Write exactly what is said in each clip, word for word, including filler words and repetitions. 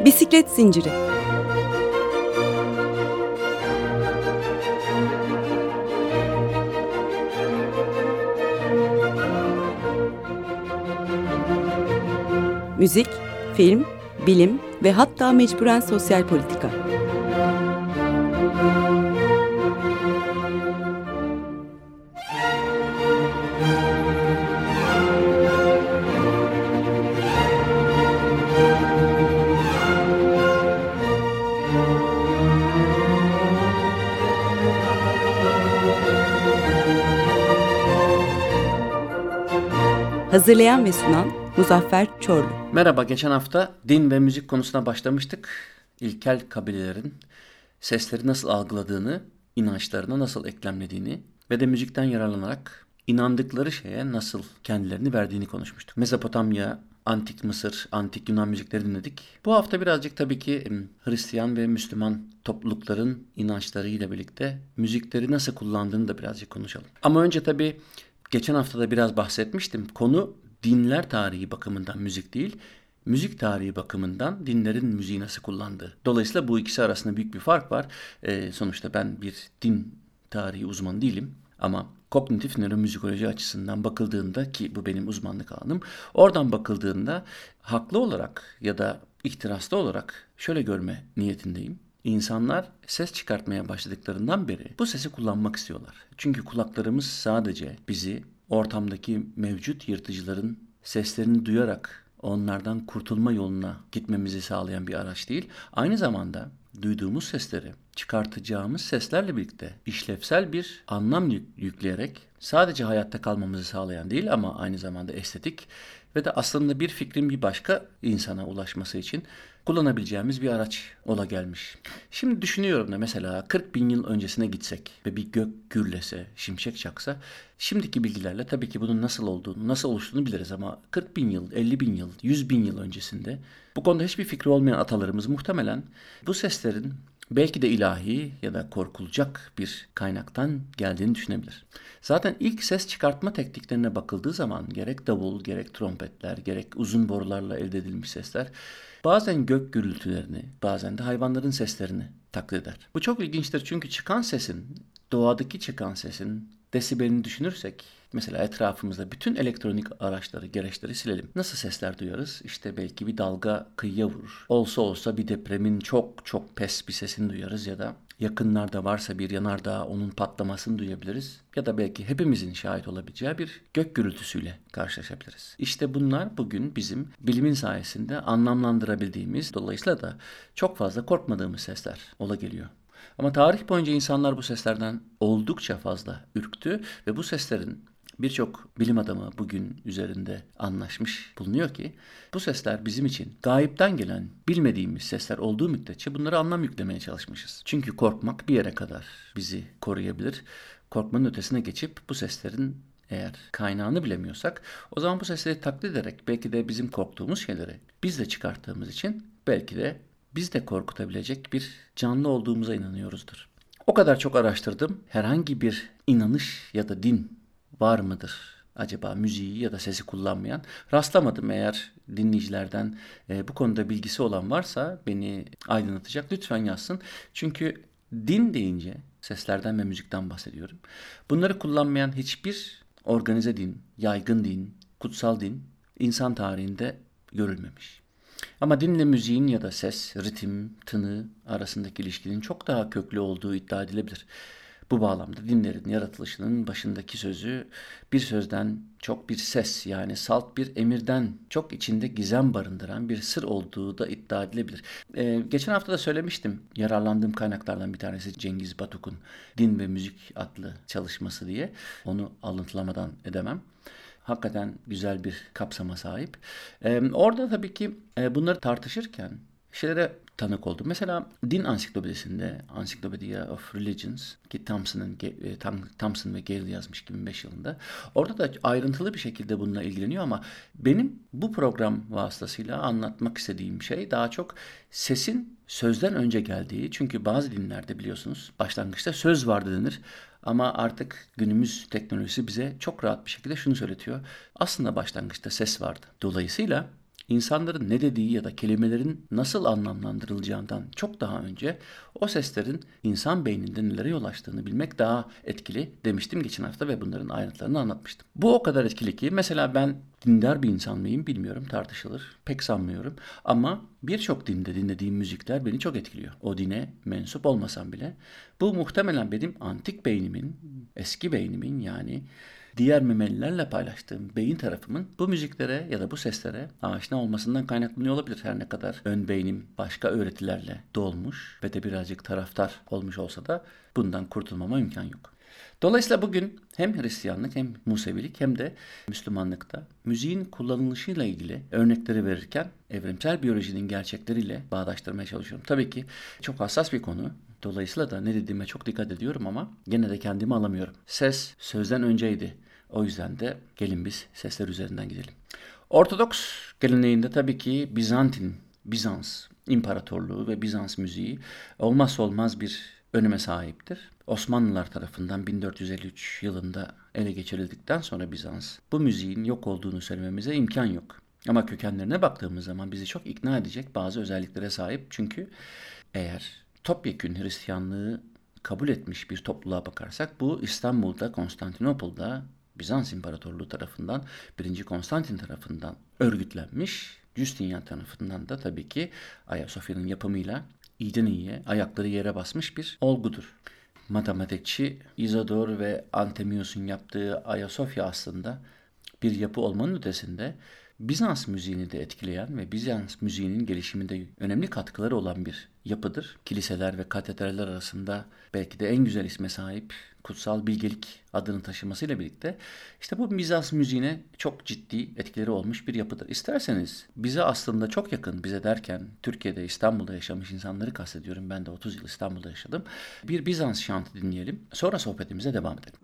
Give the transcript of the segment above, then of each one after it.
Bisiklet zinciri. Müzik, film, bilim ve hatta mecburen sosyal politika. Hazırlayan ve sunan Muzaffer Çorlu. Merhaba, geçen hafta din ve müzik konusuna başlamıştık. İlkel kabilelerin sesleri nasıl algıladığını, inançlarına nasıl eklemlediğini ve de müzikten yararlanarak inandıkları şeye nasıl kendilerini verdiğini konuşmuştuk. Mezopotamya, Antik Mısır, Antik Yunan müzikleri dinledik. Bu hafta birazcık tabii ki Hristiyan ve Müslüman toplulukların inançlarıyla birlikte müzikleri nasıl kullandığını da birazcık konuşalım. Ama önce tabii geçen hafta da biraz bahsetmiştim. Konu dinler tarihi bakımından müzik değil, müzik tarihi bakımından dinlerin müziği nasıl kullandığı. Dolayısıyla bu ikisi arasında büyük bir fark var. Ee, sonuçta ben bir din tarihi uzmanı değilim ama kognitif nöromüzikoloji açısından bakıldığında, ki bu benim uzmanlık alanım, oradan bakıldığında haklı olarak ya da ihtiraslı olarak şöyle görme niyetindeyim. İnsanlar ses çıkartmaya başladıklarından beri bu sesi kullanmak istiyorlar. Çünkü kulaklarımız sadece bizi ortamdaki mevcut yırtıcıların seslerini duyarak onlardan kurtulma yoluna gitmemizi sağlayan bir araç değil. Aynı zamanda duyduğumuz sesleri çıkartacağımız seslerle birlikte işlevsel bir anlam yükleyerek sadece hayatta kalmamızı sağlayan değil ama aynı zamanda estetik ve de aslında bir fikrin bir başka insana ulaşması için kullanabileceğimiz bir araç ola gelmiş. Şimdi düşünüyorum da mesela kırk bin yıl öncesine gitsek ve bir gök gürlese, şimşek çaksa, şimdiki bilgilerle tabii ki bunun nasıl olduğunu, nasıl oluştuğunu biliriz ama kırk bin yıl, elli bin yıl, yüz bin yıl öncesinde bu konuda hiçbir fikri olmayan atalarımız muhtemelen bu seslerin belki de ilahi ya da korkulacak bir kaynaktan geldiğini düşünebilir. Zaten ilk ses çıkartma tekniklerine bakıldığı zaman gerek davul, gerek trompetler, gerek uzun borularla elde edilmiş sesler bazen gök gürültülerini, bazen de hayvanların seslerini taklit eder. Bu çok ilginçtir çünkü çıkan sesin, doğadaki çıkan sesin desibelini düşünürsek, mesela etrafımızda bütün elektronik araçları, gereçleri silelim. Nasıl sesler duyarız? İşte belki bir dalga kıyıya vurur. Olsa olsa bir depremin çok çok pes bir sesini duyarız ya da yakınlarda varsa bir yanardağ onun patlamasını duyabiliriz. Ya da belki hepimizin şahit olabileceği bir gök gürültüsüyle karşılaşabiliriz. İşte bunlar bugün bizim bilimin sayesinde anlamlandırabildiğimiz, dolayısıyla da çok fazla korkmadığımız sesler ola geliyor. Ama tarih boyunca insanlar bu seslerden oldukça fazla ürktü ve bu seslerin birçok bilim adamı bugün üzerinde anlaşmış bulunuyor ki bu sesler bizim için gayipten gelen bilmediğimiz sesler olduğu müddetçe bunlara anlam yüklemeye çalışmışız. Çünkü korkmak bir yere kadar bizi koruyabilir. Korkmanın ötesine geçip bu seslerin eğer kaynağını bilemiyorsak o zaman bu sesleri taklit ederek belki de bizim korktuğumuz şeyleri biz de çıkarttığımız için belki de biz de korkutabilecek bir canlı olduğumuza inanıyoruzdur. O kadar çok araştırdım. Herhangi bir inanış ya da din var mıdır acaba müziği ya da sesi kullanmayan? Rastlamadım. Eğer dinleyicilerden e, bu konuda bilgisi olan varsa beni aydınlatacak, lütfen yazsın. Çünkü din deyince seslerden ve müzikten bahsediyorum. Bunları kullanmayan hiçbir organize din, yaygın din, kutsal din insan tarihinde görülmemiş. Ama dinle müziğin ya da ses, ritim, tını arasındaki ilişkinin çok daha köklü olduğu iddia edilebilir. Bu bağlamda dinlerin yaratılışının başındaki sözü bir sözden çok bir ses, yani salt bir emirden çok içinde gizem barındıran bir sır olduğu da iddia edilebilir. Ee, geçen hafta da söylemiştim, yararlandığım kaynaklardan bir tanesi Cengiz Batuk'un Din ve Müzik adlı çalışması diye. Onu alıntılamadan edemem. Hakikaten güzel bir kapsama sahip. Ee, orada tabii ki e, bunları tartışırken şeylere tanık oldum. Mesela din ansiklopedisinde, Encyclopedia of Religions, ki Thompson'ın, e, Thompson ve Gale yazmış iki bin beş yılında. Orada da ayrıntılı bir şekilde bununla ilgileniyor ama benim bu program vasıtasıyla anlatmak istediğim şey daha çok sesin sözden önce geldiği. Çünkü bazı dinlerde biliyorsunuz başlangıçta söz vardı denir. Ama artık günümüz teknolojisi bize çok rahat bir şekilde şunu söyletiyor. Aslında başlangıçta ses vardı. Dolayısıyla insanların ne dediği ya da kelimelerin nasıl anlamlandırılacağından çok daha önce o seslerin insan beyninde nelere yol açtığını bilmek daha etkili demiştim geçen hafta ve bunların ayrıntılarını anlatmıştım. Bu o kadar etkili ki mesela ben dindar bir insan mıyım bilmiyorum, tartışılır. Pek sanmıyorum ama birçok dinde dinlediğim müzikler beni çok etkiliyor. O dine mensup olmasam bile. Bu muhtemelen benim antik beynimin, eski beynimin yani diğer memelilerle paylaştığım beyin tarafımın bu müziklere ya da bu seslere aşina olmasından kaynaklanıyor olabilir. Her ne kadar ön beynim başka öğretilerle dolmuş ve de birazcık taraftar olmuş olsa da bundan kurtulmama imkan yok. Dolayısıyla bugün hem Hristiyanlık hem Musevilik hem de Müslümanlıkta müziğin kullanılışıyla ilgili örnekleri verirken evrimsel biyolojinin gerçekleriyle bağdaştırmaya çalışıyorum. Tabii ki çok hassas bir konu. Dolayısıyla da ne dediğime çok dikkat ediyorum ama gene de kendimi alamıyorum. Ses sözden önceydi. O yüzden de gelin biz sesler üzerinden gidelim. Ortodoks geleneğinde tabii ki Bizantin, Bizans İmparatorluğu ve Bizans müziği olmazsa olmaz bir öneme sahiptir. Osmanlılar tarafından bin dört yüz elli üç yılında ele geçirildikten sonra Bizans, bu müziğin yok olduğunu söylememize imkan yok. Ama kökenlerine baktığımız zaman bizi çok ikna edecek bazı özelliklere sahip. Çünkü eğer topyekün Hristiyanlığı kabul etmiş bir topluluğa bakarsak bu İstanbul'da, Konstantinopol'da Bizans İmparatorluğu tarafından, birinci. Konstantin tarafından örgütlenmiş, Justinian tarafından da tabii ki Ayasofya'nın yapımıyla iyiden iyiye ayakları yere basmış bir olgudur. Matematikçi Izidor ve Antemius'un yaptığı Ayasofya aslında bir yapı olmanın ötesinde Bizans müziğini de etkileyen ve Bizans müziğinin gelişiminde önemli katkıları olan bir yapıdır. Kiliseler ve katedraller arasında belki de en güzel isme sahip kutsal bilgelik adını taşımasıyla birlikte işte bu Bizans müziğine çok ciddi etkileri olmuş bir yapıdır. İsterseniz bize aslında çok yakın, bize derken Türkiye'de, İstanbul'da yaşamış insanları kastediyorum. Ben de otuz yıl İstanbul'da yaşadım. Bir Bizans şantı dinleyelim. Sonra sohbetimize devam edelim.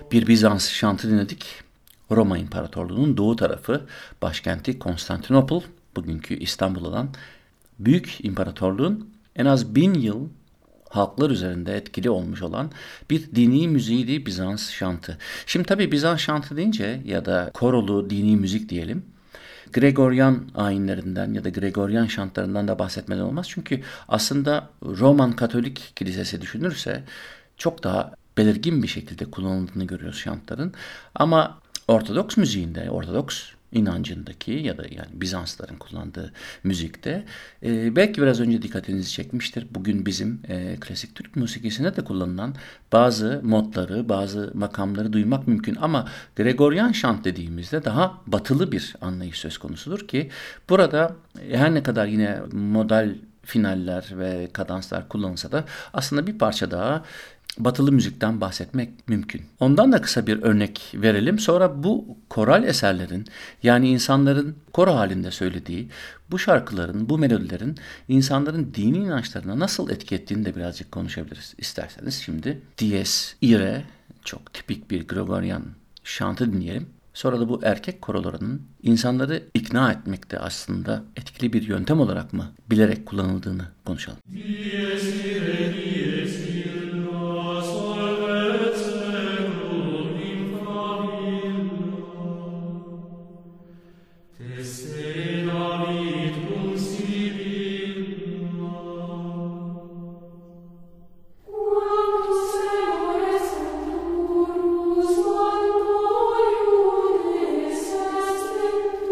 Bir Bizans şantı dinledik. Roma İmparatorluğu'nun doğu tarafı, başkenti Konstantinopol, bugünkü İstanbul olan büyük imparatorluğun en az bin yıl halklar üzerinde etkili olmuş olan bir dini müziğiydi Bizans şantı. Şimdi tabii Bizans şantı deyince ya da korolu dini müzik diyelim, Gregoryan ayinlerinden ya da Gregoryan şantlarından da bahsetmeden olmaz. Çünkü aslında Roman Katolik Kilisesi düşünürse çok daha belirgin bir şekilde kullanıldığını görüyoruz şantların. Ama Ortodoks müziğinde, Ortodoks inancındaki ya da yani Bizansların kullandığı müzikte e, belki biraz önce dikkatinizi çekmiştir. Bugün bizim e, klasik Türk musikisinde de kullanılan bazı modları, bazı makamları duymak mümkün. Ama Gregoryan şant dediğimizde daha batılı bir anlayış söz konusudur ki burada her ne kadar yine modal finaller ve kadanslar kullanılsa da aslında bir parça daha batılı müzikten bahsetmek mümkün. Ondan da kısa bir örnek verelim. Sonra bu koral eserlerin, yani insanların koro halinde söylediği bu şarkıların, bu melodilerin insanların dini inançlarına nasıl etki ettiğini de birazcık konuşabiliriz isterseniz. Şimdi Dies Irae, çok tipik bir Gregorian şantı dinleyelim. Sonra da bu erkek korolarının insanları ikna etmekte aslında etkili bir yöntem olarak mı bilerek kullanıldığını konuşalım. Dies irae, dies irae.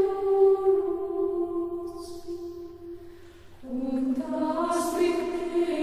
Und das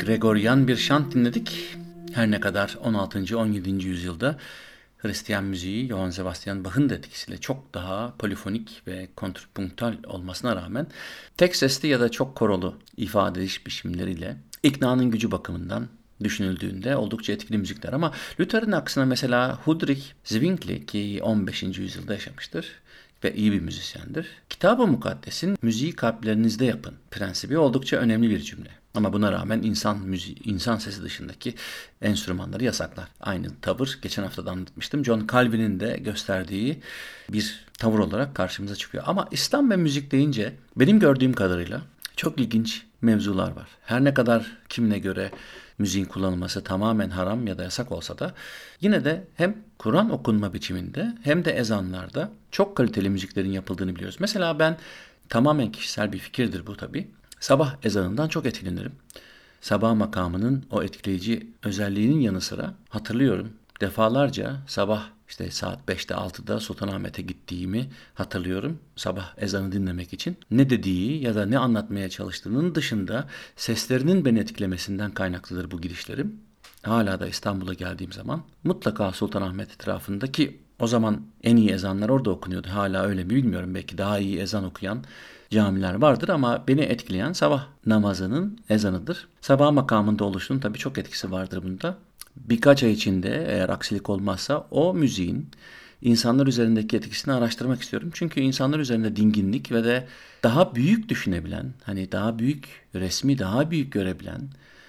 Gregorian bir şant dinledik. Her ne kadar on altıncı on yedinci yüzyılda Hristiyan müziği Johann Sebastian Bach'ın da etkisiyle çok daha polifonik ve kontrpunktal olmasına rağmen tek sesli ya da çok korolu ifade ediş biçimleriyle iknanın gücü bakımından düşünüldüğünde oldukça etkili müzikler. Ama Luther'in aksine mesela Hudrich Zwingli ki on beşinci yüzyılda yaşamıştır ve iyi bir müzisyendir. Kitab-ı Mukaddes'in müziği kalplerinizde yapın prensibi oldukça önemli bir cümle. Ama buna rağmen insan müziği, insan sesi dışındaki enstrümanları yasaklar. Aynı tavır geçen hafta da anlatmıştım. John Calvin'in de gösterdiği bir tavır olarak karşımıza çıkıyor. Ama İslam ve müzik deyince benim gördüğüm kadarıyla çok ilginç mevzular var. Her ne kadar kimine göre müziğin kullanılması tamamen haram ya da yasak olsa da yine de hem Kur'an okunma biçiminde hem de ezanlarda çok kaliteli müziklerin yapıldığını biliyoruz. Mesela ben tamamen kişisel bir fikirdir bu tabii. Sabah ezanından çok etkilenirim. Sabah makamının o etkileyici özelliğinin yanı sıra hatırlıyorum. Defalarca sabah işte saat beşte altıda Sultanahmet'e gittiğimi hatırlıyorum. Sabah ezanı dinlemek için. Ne dediği ya da ne anlatmaya çalıştığının dışında seslerinin beni etkilemesinden kaynaklıdır bu gidişlerim. Hala da İstanbul'a geldiğim zaman mutlaka Sultanahmet etrafındaki o zaman en iyi ezanlar orada okunuyordu. Hala öyle mi bilmiyorum. Belki daha iyi ezan okuyan camiler vardır ama beni etkileyen sabah namazının ezanıdır. Sabah makamında oluşunun tabii çok etkisi vardır bunda. Birkaç ay içinde eğer aksilik olmazsa o müziğin insanlar üzerindeki etkisini araştırmak istiyorum. Çünkü insanlar üzerinde dinginlik ve de daha büyük düşünebilen, hani daha büyük resmi daha büyük görebilen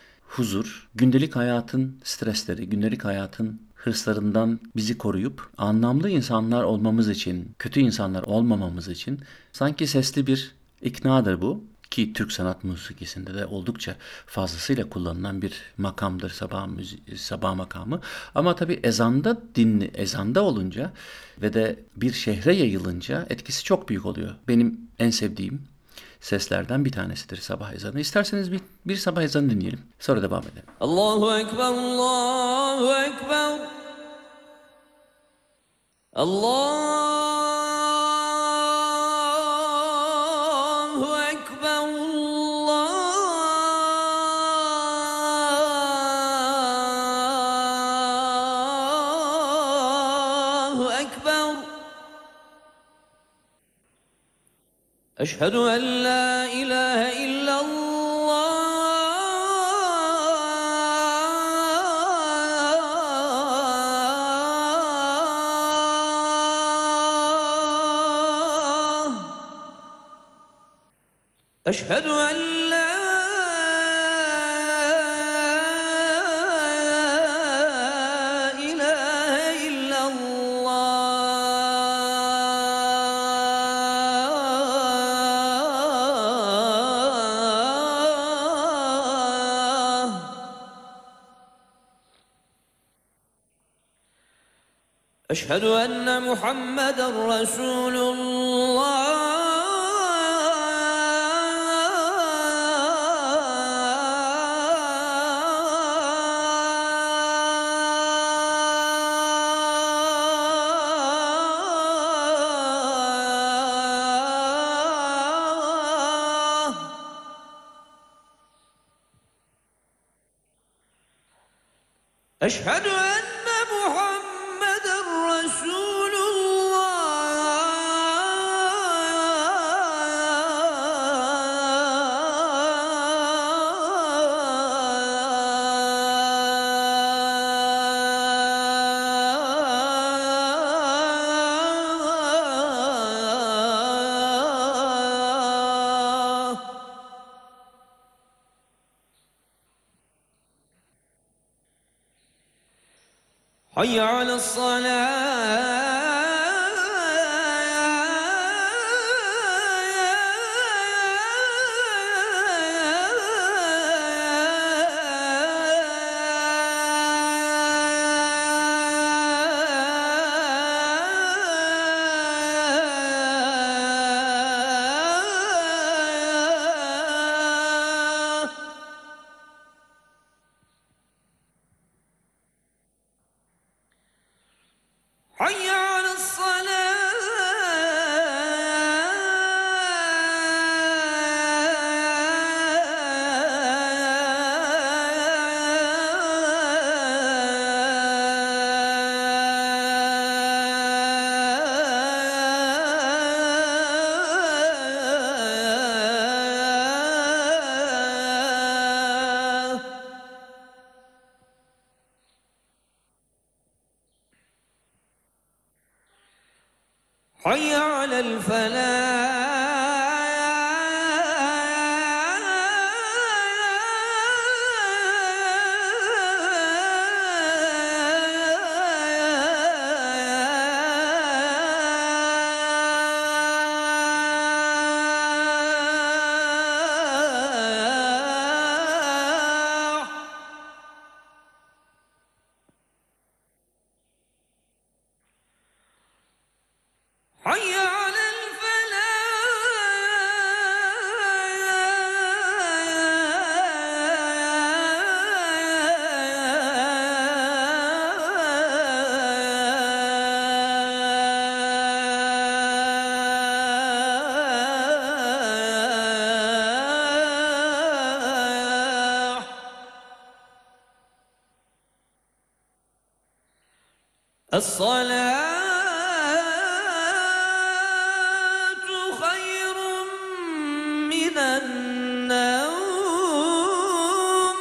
huzur, gündelik hayatın stresleri, gündelik hayatın hırslarından bizi koruyup anlamlı insanlar olmamız için, kötü insanlar olmamamız için sanki sesli bir iknadır bu. Ki Türk sanat musikisinde de oldukça fazlasıyla kullanılan bir makamdır sabah, müzi- sabah makamı. Ama tabii ezanda dinli, ezanda olunca ve de bir şehre yayılınca etkisi çok büyük oluyor. Benim en sevdiğim seslerden bir tanesidir sabah ezanı. İsterseniz bir, bir sabah ezanı dinleyelim. Sonra devam edelim. Allahu Ekber, Allahu Ekber. Allahu Ekber, Allahu Ekber. Eşhedü en la ilahe illallah. Eşhedü en la ilahe illallah. Eşhedü enne Muhammeden Resulullah. Eşhedü enne Muhammeden Resulullah. Hayy Hayy حي على الفلاح حي على الفلاح الصلاة خير من النوم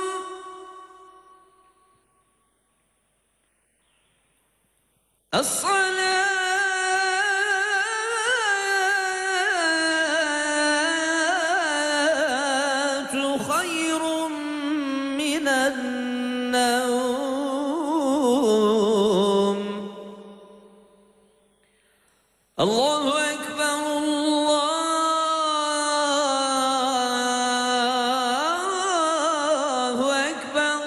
الصلاة خير من النوم الله أكبر الله أكبر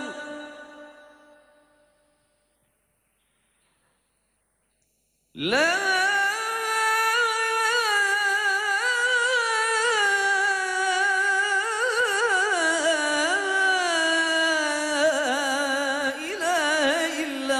لا إله إلا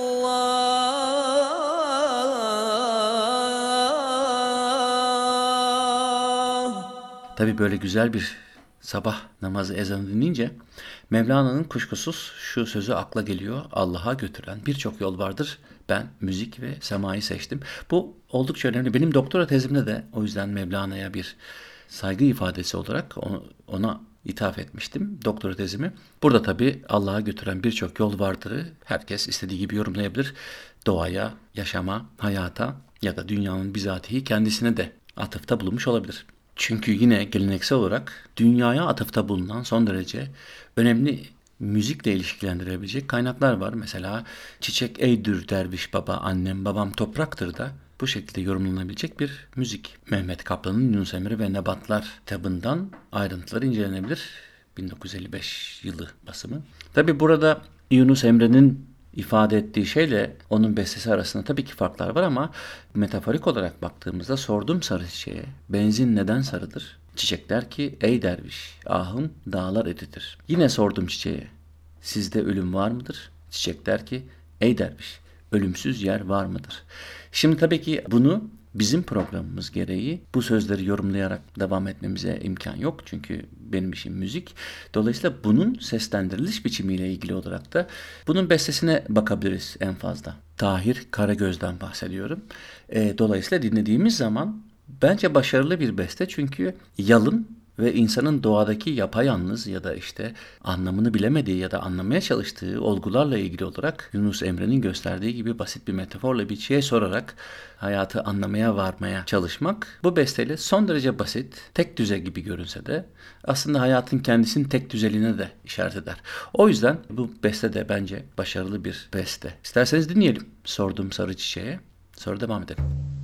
الله. Tabii böyle güzel bir sabah namazı ezanı dinleyince Mevlana'nın kuşkusuz şu sözü akla geliyor. Allah'a götüren birçok yol vardır. Ben müzik ve semayı seçtim. Bu oldukça önemli. Benim doktora tezimde de o yüzden Mevlana'ya bir saygı ifadesi olarak ona ithaf etmiştim doktora tezimi. Burada tabii Allah'a götüren birçok yol vardır. Herkes istediği gibi yorumlayabilir. Doğaya, yaşama, hayata ya da dünyanın bizatihi kendisine de atıfta bulunmuş olabilir. Çünkü yine geleneksel olarak dünyaya atıfta bulunan son derece önemli müzikle ilişkilendirebilecek kaynaklar var. Mesela Çiçek Eydür Derviş Baba, Annem Babam Topraktır da bu şekilde yorumlanabilecek bir müzik. Mehmet Kaplan'ın Yunus Emre ve Nebatlar kitabından ayrıntıları incelenebilir. bin dokuz yüz elli beş yılı basımı. Tabi burada Yunus Emre'nin ifade ettiği şeyle onun bestesi arasında tabii ki farklar var ama metaforik olarak baktığımızda sordum sarı çiçeğe, benzin neden sarıdır? Çiçek der ki, ey derviş, ahım dağlar etidir. Yine sordum çiçeğe, sizde ölüm var mıdır? Çiçek der ki, ey derviş, ölümsüz yer var mıdır? Şimdi tabii ki bunu bizim programımız gereği bu sözleri yorumlayarak devam etmemize imkan yok. Çünkü benim işim müzik. Dolayısıyla bunun seslendiriliş biçimiyle ilgili olarak da bunun bestesine bakabiliriz en fazla. Tahir Karagöz'den bahsediyorum. E, dolayısıyla dinlediğimiz zaman bence başarılı bir beste. Çünkü yalın ve insanın doğadaki yapayalnız ya da işte anlamını bilemediği ya da anlamaya çalıştığı olgularla ilgili olarak Yunus Emre'nin gösterdiği gibi basit bir metaforla bir şeye sorarak hayatı anlamaya varmaya çalışmak bu besteyle son derece basit, tek düze gibi görünse de aslında hayatın kendisinin tek düzeliğine de işaret eder. O yüzden bu beste de bence başarılı bir beste. İsterseniz dinleyelim. Sordum sarı çiçeğe. Sonra devam edelim.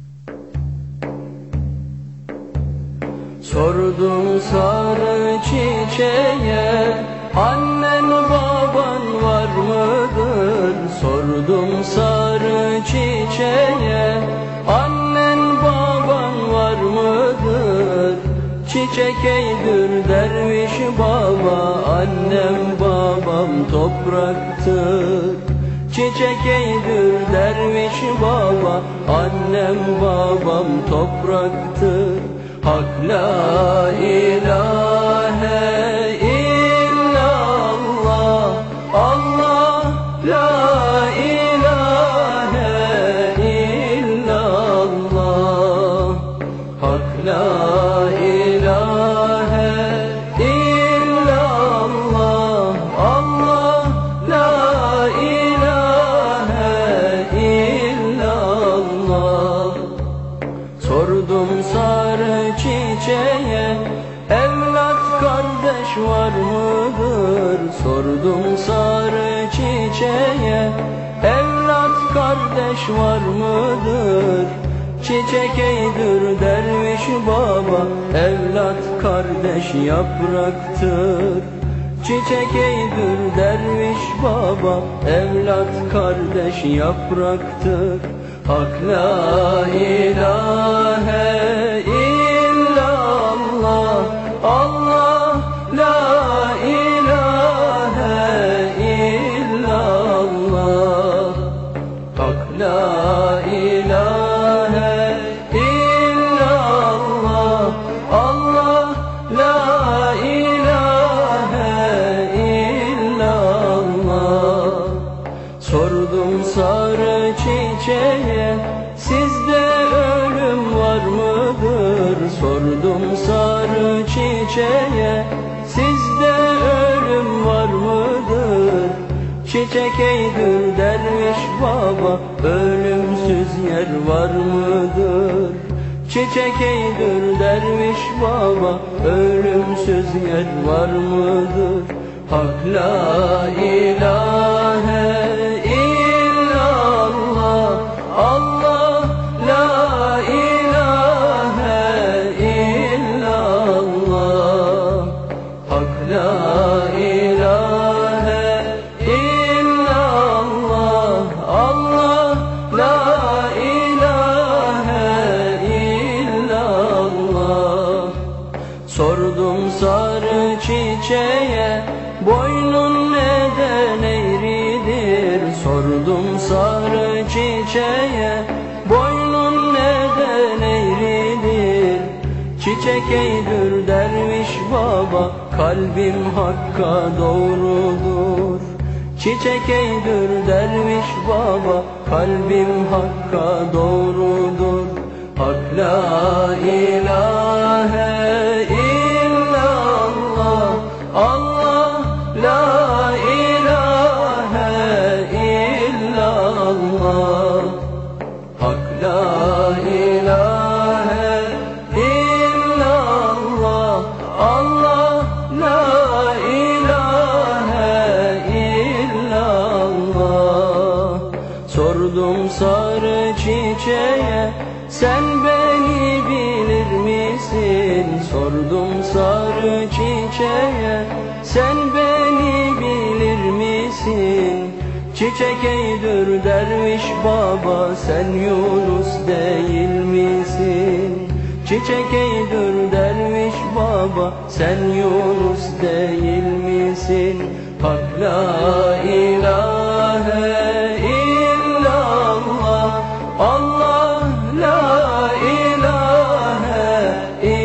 Sordum sarı çiçeğe, annen baban var mıdır? Sordum sarı çiçeğe, annen baban var mıdır? Çiçek eydür derviş baba, annem babam topraktır. Çiçek eydür derviş baba, annem babam topraktır. Hak la ilahe illallah, Allah la ilahe illallah. Hak la ilahe illallah, Allah la ilahe illallah. kardeş var mıdır? Sordum sarı çiçeğe, evlat kardeş var mıdır? Çiçek eydür derviş baba, evlat kardeş yapraktır. Çiçek eydür derviş baba, evlat kardeş yapraktır. Hak la ilahe illallah, Allah la ilahe illallah. Hak la ilahe illallah, Allah la ilahe illallah. Sordum sarı çiçeğe, sizde ölüm var mıdır? Sordum sarı çiçeğe, sizde ölüm var mıdır? Çiçek eydür derviş baba, ölümsüz yer var mıdır? Çiçek eydür derviş baba, ölümsüz yer var mıdır? Hak la ilahe illallah, Allah la ilahe illallah. Hak la ilahe illallah, Allah la ilahe illallah. Sordum sarı çiçeğe, boynun neden eğridir? Sordum sarı çiçeğe, boynun neden eğridir? Çiçek eydür derviş baba, kalbim hakka doğrudur. Çiçek eydür derviş baba, kalbim hakka doğrudur. Hak la ilahe illallah, Allah la ilahe illallah. Hak la ilahe illallah, Allah la ilahe illallah. Sordum sarı çiçeğe, sen beni bilir misin? Sordum sarı çiçeğe, sen beni bilir misin? Çiçek eydür derviş baba, sen Yunus değil misin? Çiçek eydür derviş baba, sen Yunus değil misin? Hak la ilahe illallah, Allah la ilahe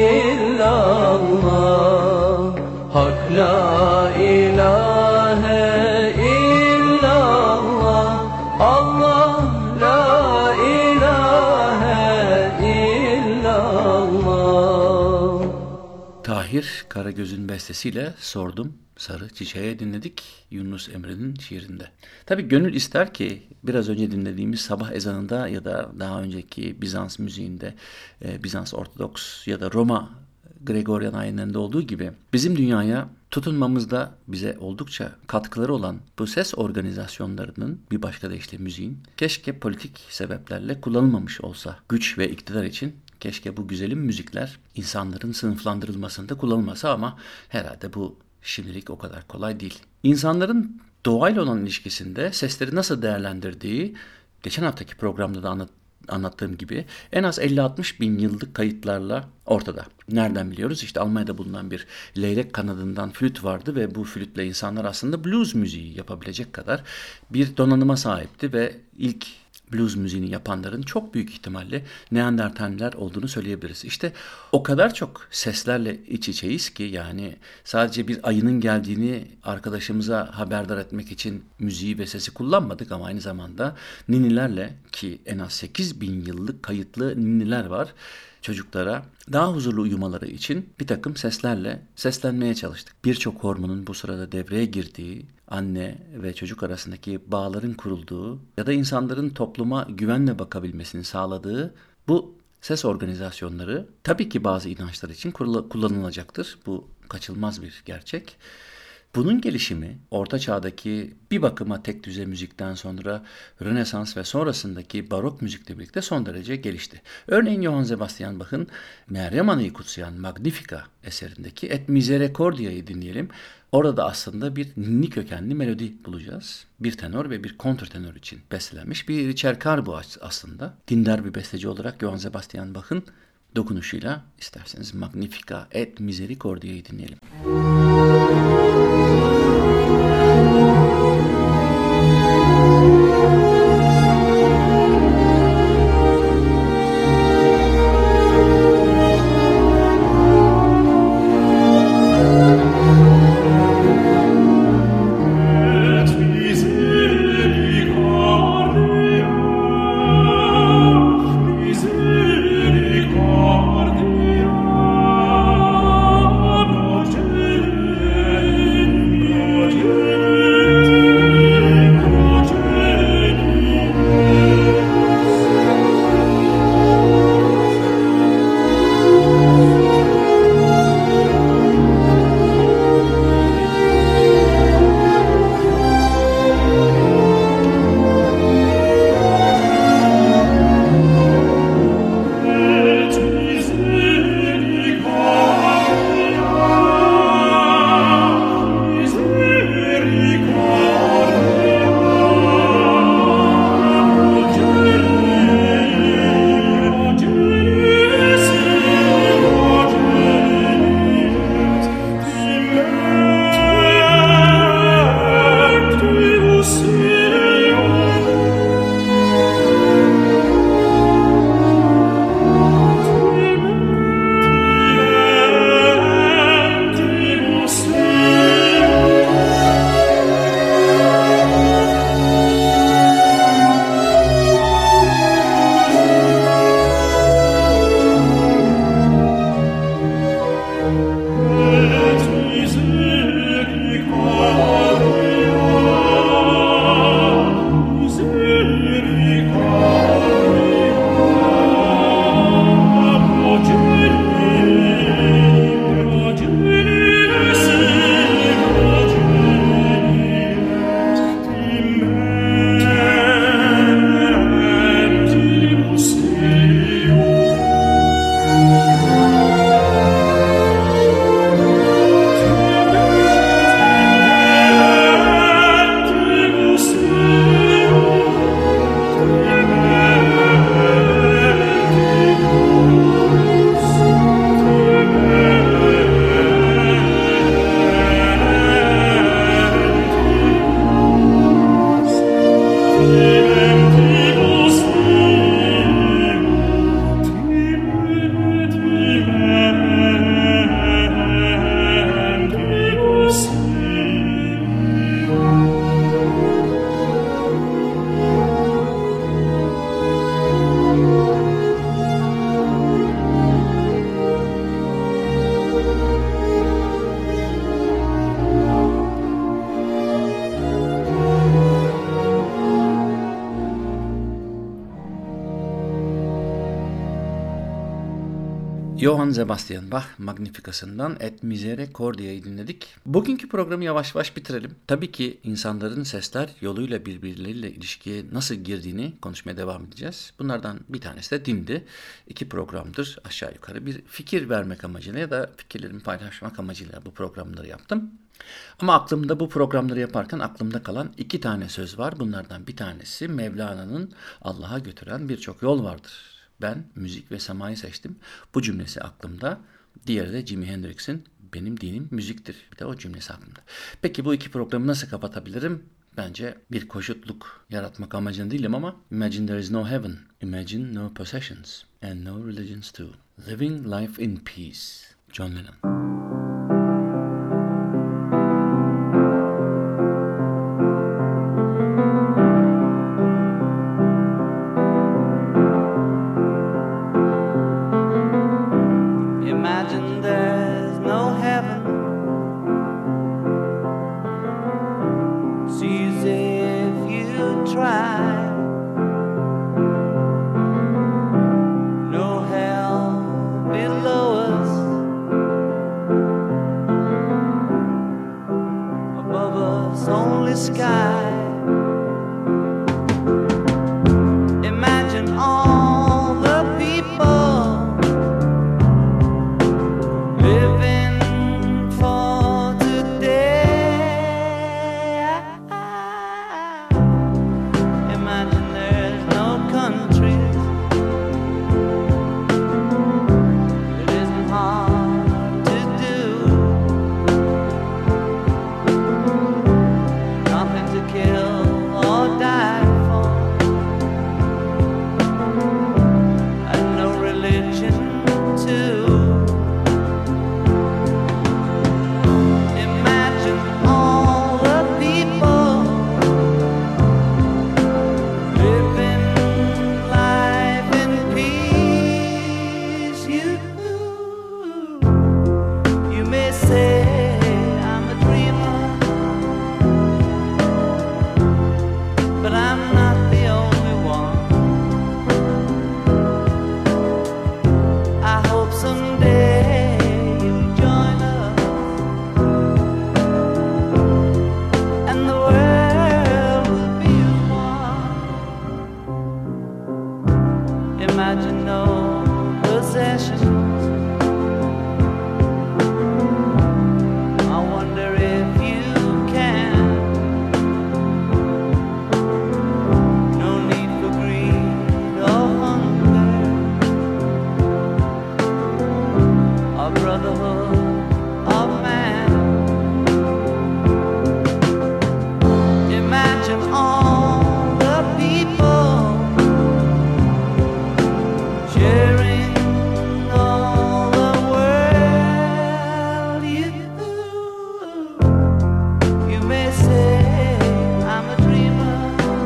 illallah. Hak la ilahe illallah, Allah la ilahe illallah. Tahir Karagöz'ün bestesiyle Sordum Sarı Çiçeğe dinledik Yunus Emre'nin şiirinde. Tabii gönül ister ki biraz önce dinlediğimiz sabah ezanında ya da daha önceki Bizans müziğinde, e, Bizans Ortodoks ya da Roma Gregorian ayinlerinde olduğu gibi bizim dünyaya tutunmamızda bize oldukça katkıları olan bu ses organizasyonlarının, bir başka deyişle müziğin, keşke politik sebeplerle kullanılmamış olsa. Güç ve iktidar için keşke bu güzelim müzikler insanların sınıflandırılmasında kullanılmasa, ama herhalde bu şimdilik o kadar kolay değil. İnsanların doğayla olan ilişkisinde sesleri nasıl değerlendirdiği, geçen haftaki programda da anlat, anlattığım gibi en az elli altmış bin yıllık kayıtlarla ortada. Nereden biliyoruz? İşte Almanya'da bulunan bir leylek kanadından flüt vardı ve bu flütle insanlar aslında blues müziği yapabilecek kadar bir donanıma sahipti ve ilk blues müziğini yapanların çok büyük ihtimalle Neandertaller olduğunu söyleyebiliriz. İşte o kadar çok seslerle iç içeyiz ki, yani sadece bir ayının geldiğini arkadaşımıza haberdar etmek için müziği ve sesi kullanmadık, ama aynı zamanda ninnilerle, ki en az sekiz bin yıllık kayıtlı ninniler var, çocuklara daha huzurlu uyumaları için bir takım seslerle seslenmeye çalıştık. Birçok hormonun bu sırada devreye girdiği, anne ve çocuk arasındaki bağların kurulduğu ya da insanların topluma güvenle bakabilmesini sağladığı bu ses organizasyonları tabii ki bazı inançlar için kullanılacaktır. Bu kaçınılmaz bir gerçek. Bunun gelişimi Orta Çağ'daki bir bakıma tek düze müzikten sonra Rönesans ve sonrasındaki barok müzikle birlikte son derece gelişti. Örneğin Johann Sebastian Bach'ın Meryem Ana'yı kutsayan Magnifica eserindeki Et Misericordia'yı dinleyelim. Orada aslında bir ninni kökenli melodi bulacağız. Bir tenor ve bir kontrtenor için bestelenmiş bir ricercar bu aslında. Dindar bir besteci olarak Johann Sebastian Bach'ın dokunuşuyla isterseniz Magnifica Et Misericordia'yı dinleyelim. Johann Sebastian Bach Magnifica'sından Et Misericordia'yı dinledik. Bugünkü programı yavaş yavaş bitirelim. Tabii ki insanların sesler yoluyla birbirleriyle ilişkiye nasıl girdiğini konuşmaya devam edeceğiz. Bunlardan bir tanesi de dindi. İki programdır aşağı yukarı bir fikir vermek amacıyla ya da fikirlerimi paylaşmak amacıyla bu programları yaptım. Ama aklımda bu programları yaparken aklımda kalan iki tane söz var. Bunlardan bir tanesi Mevlana'nın Allah'a götüren birçok yol vardır. Ben müzik ve semayı seçtim. Bu cümlesi aklımda. Diğeri de Jimi Hendrix'in benim dinim müziktir. Bir de o cümlesi aklımda. Peki bu iki programı nasıl kapatabilirim? Bence bir koşutluk yaratmak amacında değilim ama Imagine there is no heaven. Imagine no possessions. And no religions too. Living life in peace. John Lennon. No sky. Imagine all the people living for today. Imagine there's no countries. It isn't hard to do. Nothing to kill or die for, and no religion too. Imagine all the people living life in peace. You, you may say I'm a dreamer, but I'm not the only one. I hope someday you'll join us, and the world will be as one. Imagine no possessions. I wonder if you can. No need for greed or hunger, or brotherhood of man. Imagine all the people sharing all the world. You, you may say I'm a dreamer,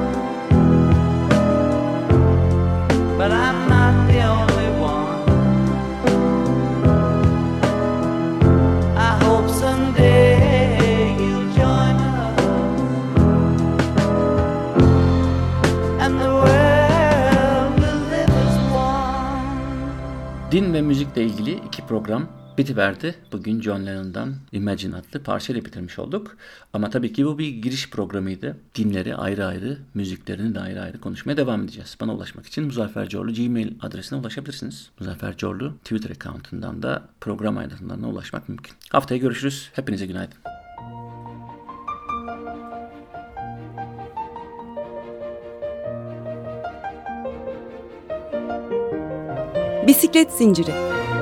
but I'm not the only one. I hope someday you'll join us, and the world will live as one. Din ve müzikle ilgili iki program bitiverdi. Bugün John Lennon'dan Imagine adlı parçayla bitirmiş olduk. Ama tabii ki bu bir giriş programıydı. Dinleri ayrı ayrı, müziklerini de ayrı ayrı konuşmaya devam edeceğiz. Bana ulaşmak için Muzaffer Corlu Gmail adresine ulaşabilirsiniz. Muzaffer Corlu Twitter account'undan da program ayrıntılarına ulaşmak mümkün. Haftaya görüşürüz. Hepinize günaydın. Bisiklet Zinciri.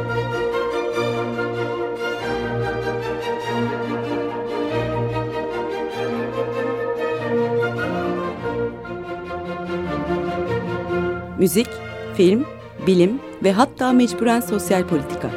Müzik, film, bilim ve hatta mecburen sosyal politika.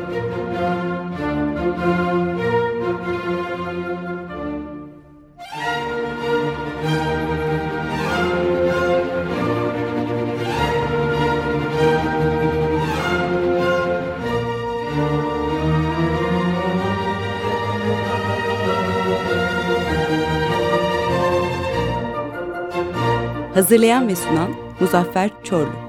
Hazırlayan ve sunan Muzaffer Çorlu.